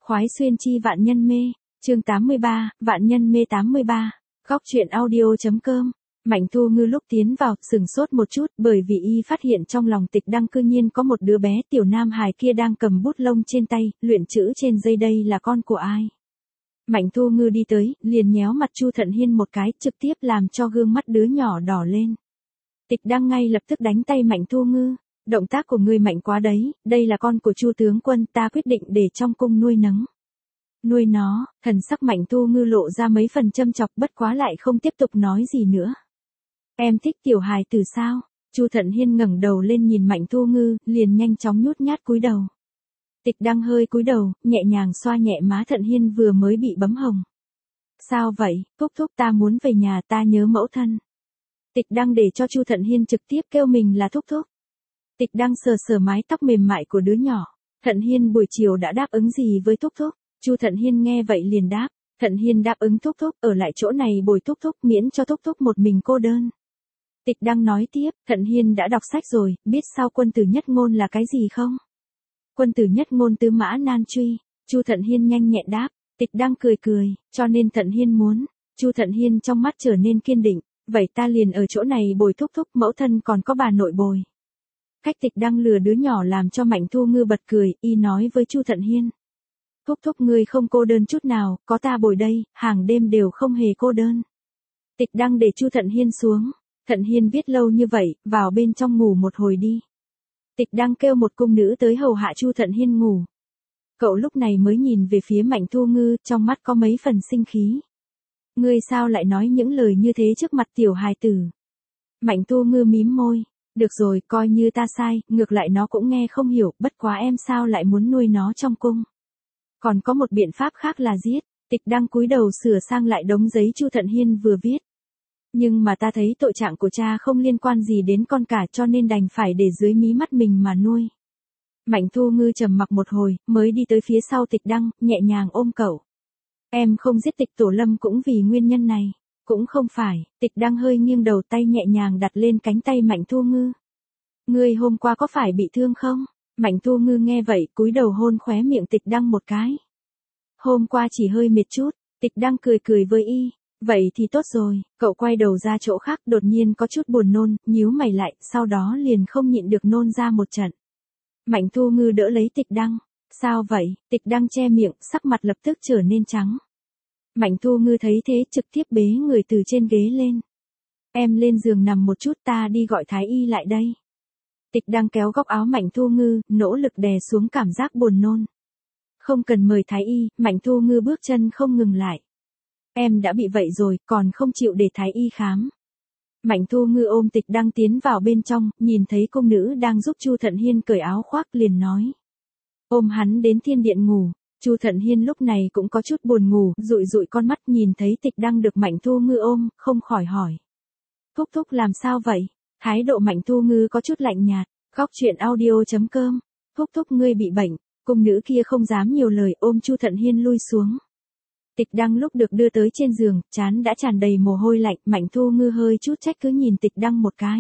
Khoái xuyên chi vạn nhân mê, chương 83, vạn nhân mê 83, góc truyện audio.com. Mạnh Thu Ngư lúc tiến vào, sừng sốt một chút, bởi vì y phát hiện trong lòng Tịch Đăng cư nhiên có một đứa bé tiểu nam hài kia đang cầm bút lông trên tay, luyện chữ trên dây, đây là con của ai. Mạnh Thu Ngư đi tới, liền nhéo mặt Chu Thận Hiên một cái, trực tiếp làm cho gương mắt đứa nhỏ đỏ lên. Tịch Đăng ngay lập tức đánh tay Mạnh Thu Ngư. Động tác của ngươi mạnh quá đấy, đây là con của Chu tướng quân, ta quyết định để trong cung nuôi nấng. Nuôi nó, thần sắc Mạnh Thu Ngư lộ ra mấy phần châm chọc, bất quá lại không tiếp tục nói gì nữa. Em thích tiểu hài từ sao? Chu Thận Hiên ngẩng đầu lên nhìn Mạnh Thu Ngư, liền nhanh chóng nhút nhát cúi đầu. Tịch Đăng hơi cúi đầu, nhẹ nhàng xoa nhẹ má Thận Hiên vừa mới bị bấm hồng. Sao vậy, thúc thúc, ta muốn về nhà, ta nhớ mẫu thân. Tịch Đăng để cho Chu Thận Hiên trực tiếp kêu mình là thúc thúc. Tịch Đăng sờ sờ mái tóc mềm mại của đứa nhỏ. Thận Hiên buổi chiều đã đáp ứng gì với thúc thúc? Chu Thận Hiên nghe vậy liền đáp. Thận Hiên đáp ứng thúc thúc ở lại chỗ này bồi thúc thúc, miễn cho thúc thúc một mình cô đơn. Tịch Đăng nói tiếp, Thận Hiên đã đọc sách rồi, biết sao quân tử nhất ngôn là cái gì không? Quân tử nhất ngôn tứ mã nan truy. Chu Thận Hiên nhanh nhẹn đáp. Tịch Đăng cười cười, cho nên Thận Hiên muốn. Chu Thận Hiên trong mắt trở nên kiên định. Vậy ta liền ở chỗ này bồi thúc thúc, mẫu thân còn có bà nội bồi. Cách Tịch Đăng lừa đứa nhỏ làm cho Mạnh Thu Ngư bật cười, y nói với Chu Thận Hiên. Thúc thúc ngươi không cô đơn chút nào, có ta bồi đây, hàng đêm đều không hề cô đơn. Tịch Đăng để Chu Thận Hiên xuống. Thận Hiên viết lâu như vậy, vào bên trong ngủ một hồi đi. Tịch Đăng kêu một cung nữ tới hầu hạ Chu Thận Hiên ngủ. Cậu lúc này mới nhìn về phía Mạnh Thu Ngư, trong mắt có mấy phần sinh khí. Ngươi sao lại nói những lời như thế trước mặt tiểu hài tử? Mạnh Thu Ngư mím môi. Được rồi, coi như ta sai, ngược lại nó cũng nghe không hiểu, bất quá em sao lại muốn nuôi nó trong cung. Còn có một biện pháp khác là giết. Tịch Đăng cúi đầu sửa sang lại đống giấy Chu Thận Hiên vừa viết. Nhưng mà ta thấy tội trạng của cha không liên quan gì đến con cả, cho nên đành phải để dưới mí mắt mình mà nuôi. Mạnh Thu Ngư trầm mặc một hồi, mới đi tới phía sau Tịch Đăng, nhẹ nhàng ôm cậu. Em không giết Tịch Tổ Lâm cũng vì nguyên nhân này. Cũng không phải. Tịch Đăng hơi nghiêng đầu, tay nhẹ nhàng đặt lên cánh tay Mạnh Thu Ngư. Ngươi hôm qua có phải bị thương không? Mạnh Thu Ngư nghe vậy, cúi đầu hôn khóe miệng Tịch Đăng một cái. Hôm qua chỉ hơi mệt chút. Tịch Đăng cười cười với y. Vậy thì tốt rồi. Cậu quay đầu ra chỗ khác, đột nhiên có chút buồn nôn, nhíu mày lại, sau đó liền không nhịn được nôn ra một trận. Mạnh Thu Ngư đỡ lấy Tịch Đăng. Sao vậy? Tịch Đăng che miệng, sắc mặt lập tức trở nên trắng. Mạnh Thu Ngư thấy thế trực tiếp bế người từ trên ghế lên. Em lên giường nằm một chút, ta đi gọi Thái Y lại đây. Tịch Đăng kéo góc áo Mạnh Thu Ngư, nỗ lực đè xuống cảm giác buồn nôn. Không cần mời Thái Y, Mạnh Thu Ngư bước chân không ngừng lại. Em đã bị vậy rồi, còn không chịu để Thái Y khám. Mạnh Thu Ngư ôm Tịch Đăng tiến vào bên trong, nhìn thấy cung nữ đang giúp Chu Thận Hiên cởi áo khoác liền nói. Ôm hắn đến thiên điện ngủ. Chu Thận Hiên lúc này cũng có chút buồn ngủ, dụi dụi con mắt nhìn thấy Tịch Đăng được Mạnh Thu Ngư ôm, không khỏi hỏi. Thúc thúc làm sao vậy? Thái độ Mạnh Thu Ngư có chút lạnh nhạt. Góc truyện audio.com. Thúc thúc ngươi bị bệnh. Cung nữ kia không dám nhiều lời, ôm Chu Thận Hiên lui xuống. Tịch Đăng lúc được đưa tới trên giường, trán đã tràn đầy mồ hôi lạnh, Mạnh Thu Ngư hơi chút trách cứ nhìn Tịch Đăng một cái.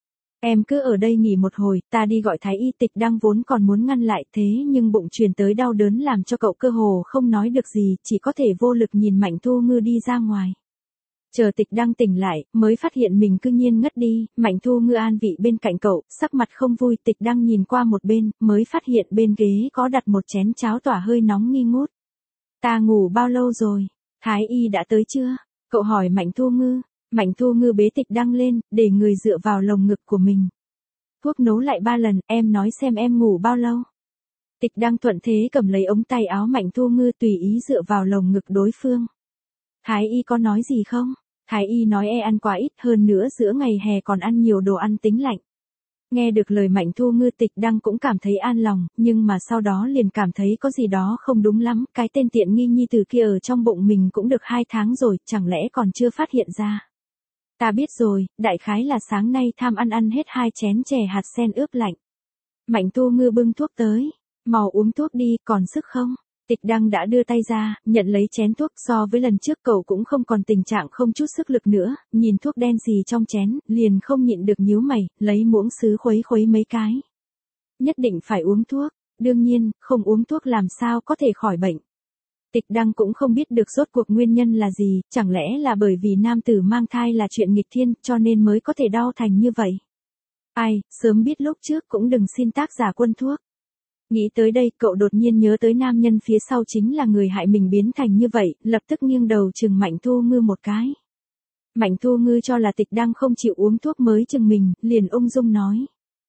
Em cứ ở đây nghỉ một hồi, ta đi gọi Thái Y. Tịch Đăng vốn còn muốn ngăn lại, thế nhưng bụng truyền tới đau đớn làm cho cậu cơ hồ không nói được gì, chỉ có thể vô lực nhìn Mạnh Thu Ngư đi ra ngoài. Chờ Tịch Đăng tỉnh lại, mới phát hiện mình cư nhiên ngất đi, Mạnh Thu Ngư an vị bên cạnh cậu, sắc mặt không vui. Tịch Đăng nhìn qua một bên, mới phát hiện bên ghế có đặt một chén cháo tỏa hơi nóng nghi ngút. Ta ngủ bao lâu rồi? Thái Y đã tới chưa? Cậu hỏi Mạnh Thu Ngư. Mạnh Thu Ngư bế Tịch Đăng lên, để người dựa vào lồng ngực của mình. Thuốc nấu lại 3 lần, em nói xem em ngủ bao lâu? Tịch Đăng thuận thế cầm lấy ống tay áo Mạnh Thu Ngư tùy ý dựa vào lồng ngực đối phương. Thái Y có nói gì không? Thái Y nói ăn quá ít, hơn nữa giữa ngày hè còn ăn nhiều đồ ăn tính lạnh. Nghe được lời Mạnh Thu Ngư, Tịch Đăng cũng cảm thấy an lòng, nhưng mà sau đó liền cảm thấy có gì đó không đúng lắm, cái tên tiện nghi nhi tử kia ở trong bụng mình cũng được 2 tháng rồi, chẳng lẽ còn chưa phát hiện ra. Ta biết rồi, đại khái là sáng nay tham ăn hết 2 chén chè hạt sen ướp lạnh. Mạnh Thu Ngư bưng thuốc tới, mau uống thuốc đi, còn sức không? Tịch Đăng đã đưa tay ra, nhận lấy chén thuốc, so với lần trước cậu cũng không còn tình trạng không chút sức lực nữa, nhìn thuốc đen gì trong chén, liền không nhịn được nhíu mày, lấy muỗng sứ khuấy khuấy mấy cái. Nhất định phải uống thuốc, đương nhiên, không uống thuốc làm sao có thể khỏi bệnh. Tịch Đăng cũng không biết được rốt cuộc nguyên nhân là gì, chẳng lẽ là bởi vì nam tử mang thai là chuyện nghịch thiên, cho nên mới có thể đau thành như vậy. Ai, sớm biết lúc trước cũng đừng xin tác giả quân thuốc. Nghĩ tới đây, cậu đột nhiên nhớ tới nam nhân phía sau chính là người hại mình biến thành như vậy, lập tức nghiêng đầu chừng Mạnh Thu Ngư một cái. Mạnh Thu Ngư cho là Tịch Đăng không chịu uống thuốc mới chừng mình, liền ung dung nói.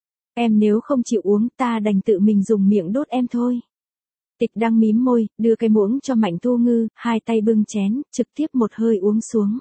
Em nếu không chịu uống ta đành tự mình dùng miệng đốt em thôi. Tịch Đăng mím môi, đưa cái muỗng cho Mạnh Thu Ngư, hai tay bưng chén, trực tiếp một hơi uống xuống.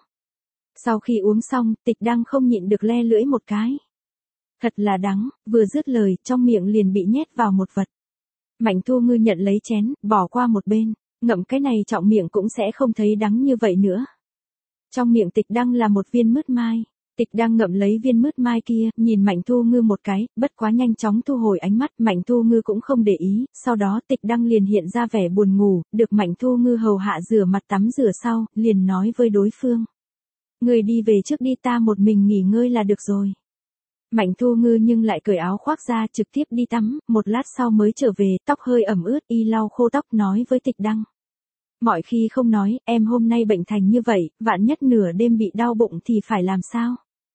Sau khi uống xong, Tịch Đăng không nhịn được le lưỡi một cái. Thật là đắng, vừa dứt lời, trong miệng liền bị nhét vào một vật. Mạnh Thu Ngư nhận lấy chén, bỏ qua một bên, ngậm cái này trọng miệng cũng sẽ không thấy đắng như vậy nữa. Trong miệng Tịch Đăng là một viên mứt mai. Tịch Đăng ngậm lấy viên mứt mai kia, nhìn Mạnh Thu Ngư một cái, bất quá nhanh chóng thu hồi ánh mắt, Mạnh Thu Ngư cũng không để ý, sau đó Tịch Đăng liền hiện ra vẻ buồn ngủ, được Mạnh Thu Ngư hầu hạ rửa mặt tắm rửa sau, liền nói với đối phương. Người đi về trước đi, ta một mình nghỉ ngơi là được rồi. Mạnh Thu Ngư nhưng lại cởi áo khoác ra trực tiếp đi tắm, một lát sau mới trở về, tóc hơi ẩm ướt, y lau khô tóc nói với Tịch Đăng. Mọi khi không nói, em hôm nay bệnh thành như vậy, vạn nhất nửa đêm bị đau bụng thì phải làm sao?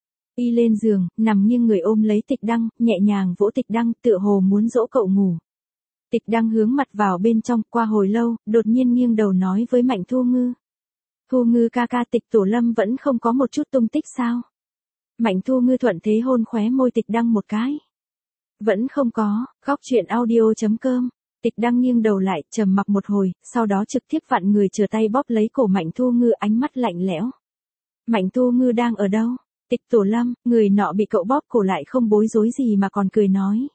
Y lên giường, nằm nghiêng người ôm lấy Tịch Đăng, nhẹ nhàng vỗ Tịch Đăng, tựa hồ muốn dỗ cậu ngủ. Tịch Đăng hướng mặt vào bên trong, qua hồi lâu, đột nhiên nghiêng đầu nói với Mạnh Thu Ngư. Thu Ngư ca ca, Tịch Tổ Lâm vẫn không có một chút tung tích sao? Mạnh Thu Ngư thuận thế hôn khóe môi Tịch Đăng một cái. Vẫn không có, góc truyện audio.com. Tịch Đăng nghiêng đầu lại, trầm mặc một hồi, sau đó trực tiếp vặn người trở tay bóp lấy cổ Mạnh Thu Ngư, ánh mắt lạnh lẽo. Mạnh Thu Ngư đang ở đâu? Tịch Tổ Lâm, người nọ bị cậu bóp cổ lại không bối rối gì mà còn cười nói.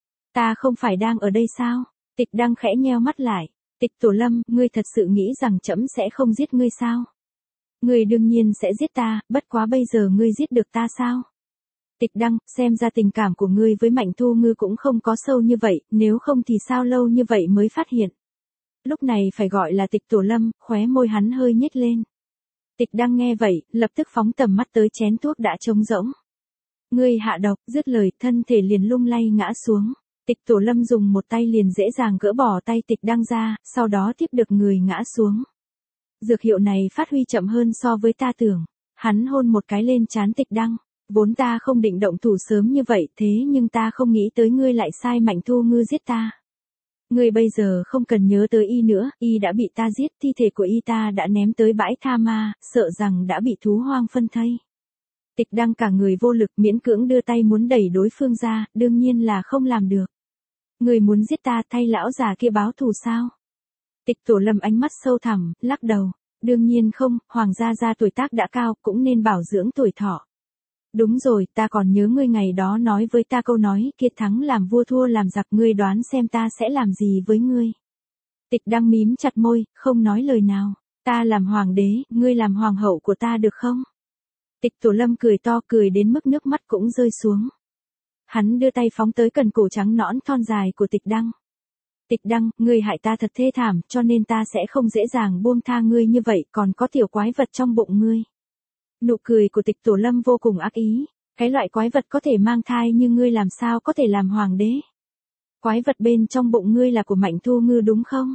Ta không phải đang ở đây sao? Tịch Đăng khẽ nheo mắt lại. Tịch Tổ Lâm, ngươi thật sự nghĩ rằng trẫm sẽ không giết ngươi sao? Ngươi đương nhiên sẽ giết ta, bất quá bây giờ ngươi giết được ta sao? Tịch Đăng, xem ra tình cảm của ngươi với Mạnh Thu Ngư cũng không có sâu như vậy, nếu không thì sao lâu như vậy mới phát hiện. Lúc này phải gọi là Tịch Tổ Lâm, khóe môi hắn hơi nhếch lên. Tịch Đăng nghe vậy, lập tức phóng tầm mắt tới chén thuốc đã trống rỗng. Ngươi hạ độc, dứt lời, thân thể liền lung lay ngã xuống. Tịch Tổ Lâm dùng một tay liền dễ dàng gỡ bỏ tay Tịch Đăng ra, sau đó tiếp được người ngã xuống. Dược hiệu này phát huy chậm hơn so với ta tưởng. Hắn hôn một cái lên trán Tịch Đăng. Vốn ta không định động thủ sớm như vậy, thế nhưng ta không nghĩ tới ngươi lại sai Mạnh Thu Ngư giết ta. Ngươi bây giờ không cần nhớ tới y nữa, y đã bị ta giết, thi thể của y ta đã ném tới bãi tha ma, sợ rằng đã bị thú hoang phân thây. Tịch Đăng cả người vô lực, miễn cưỡng đưa tay muốn đẩy đối phương ra, đương nhiên là không làm được. Ngươi muốn giết ta thay lão già kia báo thù sao? Tịch Tổ Lâm ánh mắt sâu thẳm, lắc đầu. Đương nhiên không, Hoàng gia tuổi tác đã cao, cũng nên bảo dưỡng tuổi thọ. Đúng rồi, ta còn nhớ ngươi ngày đó nói với ta câu nói, kia thắng làm vua thua làm giặc, ngươi đoán xem ta sẽ làm gì với ngươi. Tịch Đăng mím chặt môi, không nói lời nào. Ta làm hoàng đế, ngươi làm hoàng hậu của ta được không? Tịch Tổ Lâm cười to, cười đến mức nước mắt cũng rơi xuống. Hắn đưa tay phóng tới cần cổ trắng nõn thon dài của Tịch Đăng. Tịch Đăng, ngươi hại ta thật thê thảm, cho nên ta sẽ không dễ dàng buông tha ngươi như vậy, còn có tiểu quái vật trong bụng ngươi. Nụ cười của Tịch Tổ Lâm vô cùng ác ý. Cái loại quái vật có thể mang thai như ngươi làm sao có thể làm hoàng đế? Quái vật bên trong bụng ngươi là của Mạnh Thu Ngư đúng không?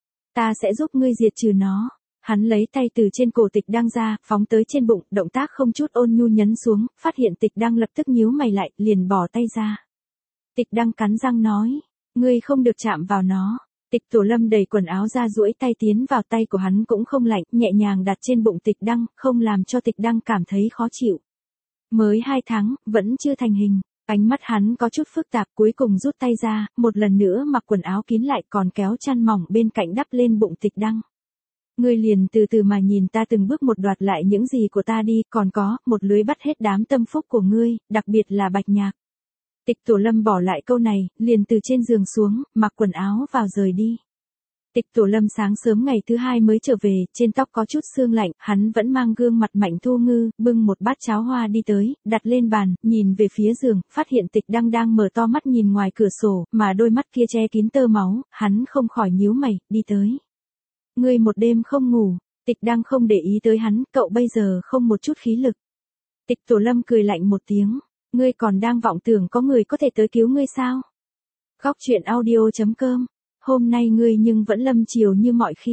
Ta sẽ giúp ngươi diệt trừ nó. Hắn lấy tay từ trên cổ Tịch Đăng ra, phóng tới trên bụng, động tác không chút ôn nhu nhấn xuống, phát hiện Tịch Đăng lập tức nhíu mày lại, liền bỏ tay ra. Tịch Đăng cắn răng nói, ngươi không được chạm vào nó. Tịch Tổ Lâm đẩy quần áo ra duỗi tay tiến vào, tay của hắn cũng không lạnh, nhẹ nhàng đặt trên bụng Tịch Đăng, không làm cho Tịch Đăng cảm thấy khó chịu. Mới 2 tháng, vẫn chưa thành hình. Ánh mắt hắn có chút phức tạp, cuối cùng rút tay ra, một lần nữa mặc quần áo kín lại, còn kéo chăn mỏng bên cạnh đắp lên bụng Tịch Đăng. Ngươi liền từ từ mà nhìn ta từng bước một đoạt lại những gì của ta đi, còn có, một lưới bắt hết đám tâm phúc của ngươi, đặc biệt là Bạch Nhạc. Tịch Tổ Lâm bỏ lại câu này, liền từ trên giường xuống, mặc quần áo vào rời đi. Tịch Tổ Lâm sáng sớm ngày thứ 2 mới trở về, trên tóc có chút sương lạnh, hắn vẫn mang gương mặt Mạnh Thu Ngư, bưng một bát cháo hoa đi tới, đặt lên bàn, nhìn về phía giường, phát hiện Tịch Đăng đang mở to mắt nhìn ngoài cửa sổ, mà đôi mắt kia che kín tơ máu, hắn không khỏi nhíu mày, đi tới. Ngươi một đêm không ngủ. Tịch Đăng không để ý tới hắn, cậu bây giờ không một chút khí lực. Tịch Tổ Lâm cười lạnh một tiếng, ngươi còn đang vọng tưởng có người có thể tới cứu ngươi sao? Góc truyện audio.com. Hôm nay ngươi nhưng vẫn lâm chiều như mọi khi.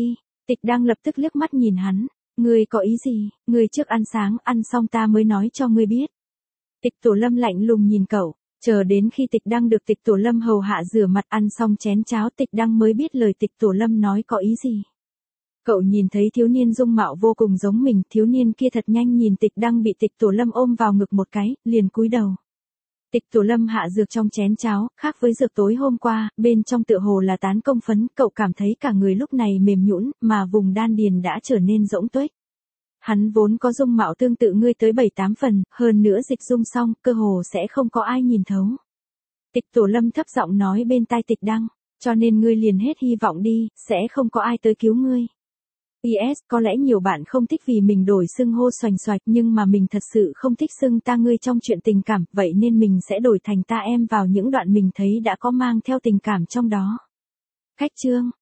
Tịch Đăng lập tức liếc mắt nhìn hắn, ngươi có ý gì, ngươi trước ăn sáng, ăn xong ta mới nói cho ngươi biết. Tịch Tổ Lâm lạnh lùng nhìn cậu, chờ đến khi Tịch Đăng được Tịch Tổ Lâm hầu hạ rửa mặt ăn xong chén cháo Tịch Đăng mới biết lời Tịch Tổ Lâm nói có ý gì. Cậu nhìn thấy thiếu niên dung mạo vô cùng giống mình, thiếu niên kia thật nhanh nhìn Tịch Đăng bị Tịch Tổ Lâm ôm vào ngực một cái, liền cúi đầu. Tịch Tổ Lâm hạ dược trong chén cháo, khác với dược tối hôm qua, bên trong tựa hồ là tán công phấn, cậu cảm thấy cả người lúc này mềm nhũn, mà vùng đan điền đã trở nên rỗng tuếch. Hắn vốn có dung mạo tương tự ngươi tới 7-8 phần, hơn nữa dịch dung xong, cơ hồ sẽ không có ai nhìn thấu. Tịch Tổ Lâm thấp giọng nói bên tai Tịch Đăng, cho nên ngươi liền hết hy vọng đi, sẽ không có ai tới cứu ngươi. PS, có lẽ nhiều bạn không thích vì mình đổi xưng hô xoành xoạch nhưng mà mình thật sự không thích xưng ta ngươi trong chuyện tình cảm, vậy nên mình sẽ đổi thành ta em vào những đoạn mình thấy đã có mang theo tình cảm trong đó. Khách chương